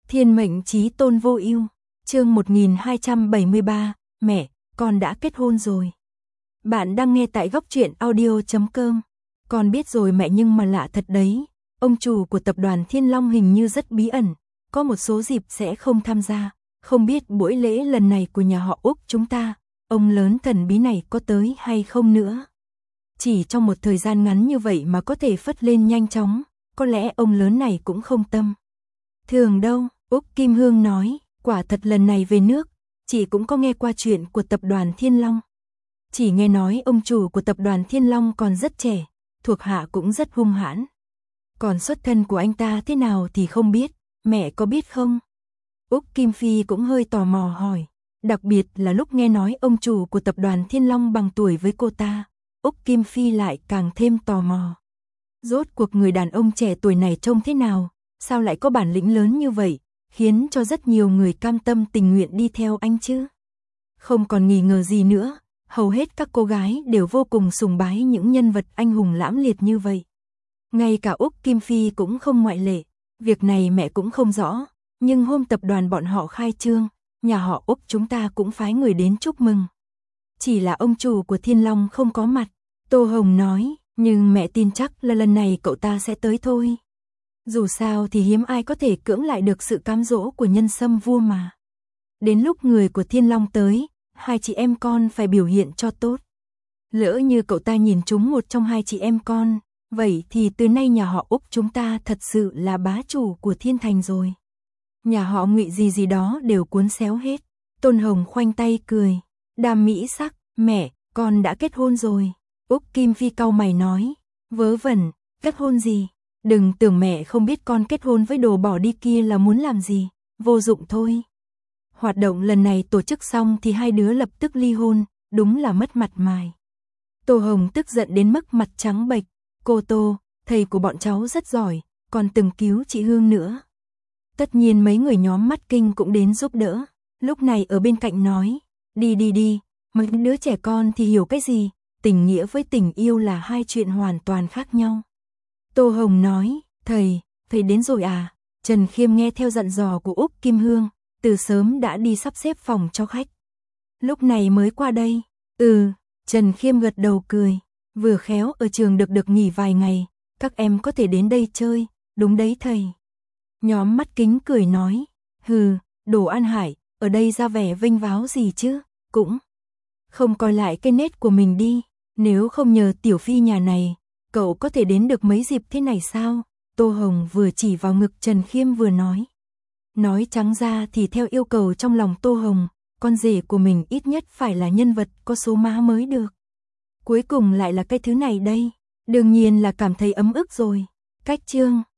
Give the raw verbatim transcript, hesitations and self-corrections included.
Thiên mệnh chí tôn vô ưu, chương một nghìn hai trăm bảy mươi ba, mẹ, con đã kết hôn rồi. Bạn đang nghe tại góc truyện audio chấm com. Con biết rồi mẹ, nhưng mà lạ thật đấy, ông chủ của tập đoàn Thiên Long hình như rất bí ẩn, có một số dịp sẽ không tham gia, không biết buổi lễ lần này của nhà họ Úc chúng ta, ông lớn thần bí này có tới hay không nữa. Chỉ trong một thời gian ngắn như vậy mà có thể phất lên nhanh chóng, có lẽ ông lớn này cũng không tâm thường đâu. Úc Kim Hương nói, quả thật lần này về nước, chị cũng có nghe qua chuyện của tập đoàn Thiên Long. Chỉ nghe nói ông chủ của tập đoàn Thiên Long còn rất trẻ, thuộc hạ cũng rất hung hãn. Còn xuất thân của anh ta thế nào thì không biết, mẹ có biết không? Úc Kim Phi cũng hơi tò mò hỏi, đặc biệt là lúc nghe nói ông chủ của tập đoàn Thiên Long bằng tuổi với cô ta, Úc Kim Phi lại càng thêm tò mò. Rốt cuộc người đàn ông trẻ tuổi này trông thế nào, sao lại có bản lĩnh lớn như vậy, khiến cho rất nhiều người cam tâm tình nguyện đi theo anh chứ? Không còn nghi ngờ gì nữa, hầu hết các cô gái đều vô cùng sùng bái những nhân vật anh hùng lãm liệt như vậy. Ngay cả Úc Kim Phi cũng không ngoại lệ, việc này mẹ cũng không rõ, nhưng hôm tập đoàn bọn họ khai trương, nhà họ Úc chúng ta cũng phái người đến chúc mừng. Chỉ là ông chủ của Thiên Long không có mặt, Tô Hồng nói, nhưng mẹ tin chắc là lần này cậu ta sẽ tới thôi. Dù sao thì hiếm ai có thể cưỡng lại được sự cám dỗ của nhân sâm vua mà. Đến lúc người của Thiên Long tới, hai chị em con phải biểu hiện cho tốt. Lỡ như cậu ta nhìn trúng một trong hai chị em con, vậy thì từ nay nhà họ Úc chúng ta thật sự là bá chủ của Thiên Thành rồi. Nhà họ Ngụy gì gì đó đều cuốn xéo hết. Tôn Hồng khoanh tay cười, đàm mỹ sắc, mẹ, con đã kết hôn rồi. Úc Kim Phi cau mày nói, vớ vẩn, kết hôn gì? Đừng tưởng mẹ không biết con kết hôn với đồ bỏ đi kia là muốn làm gì, vô dụng thôi. Hoạt động lần này tổ chức xong thì hai đứa lập tức ly hôn, đúng là mất mặt mày. Tô Hồng tức giận đến mức mặt trắng bệch, cô Tô, thầy của bọn cháu rất giỏi, còn từng cứu chị Hương nữa. Tất nhiên mấy người nhóm mắt kinh cũng đến giúp đỡ, lúc này ở bên cạnh nói, đi đi đi, mấy đứa trẻ con thì hiểu cái gì, tình nghĩa với tình yêu là hai chuyện hoàn toàn khác nhau. Tô Hồng nói, thầy, thầy đến rồi à? Trần Khiêm nghe theo dặn dò của Úc Kim Hương, từ sớm đã đi sắp xếp phòng cho khách. Lúc này mới qua đây. Ừ, Trần Khiêm gật đầu cười, vừa khéo ở trường được được nghỉ vài ngày, các em có thể đến đây chơi, đúng đấy thầy. Nhóm mắt kính cười nói, hừ, Đồ An Hải, ở đây ra vẻ vinh váo gì chứ, cũng không coi lại cái nết của mình đi, nếu không nhờ Tiểu Phi nhà này, cậu có thể đến được mấy dịp thế này sao? Tô Hồng vừa chỉ vào ngực Trần Khiêm vừa nói. Nói trắng ra thì theo yêu cầu trong lòng Tô Hồng, con rể của mình ít nhất phải là nhân vật có số má mới được. Cuối cùng lại là cái thứ này đây, đương nhiên là cảm thấy ấm ức rồi. Cách chương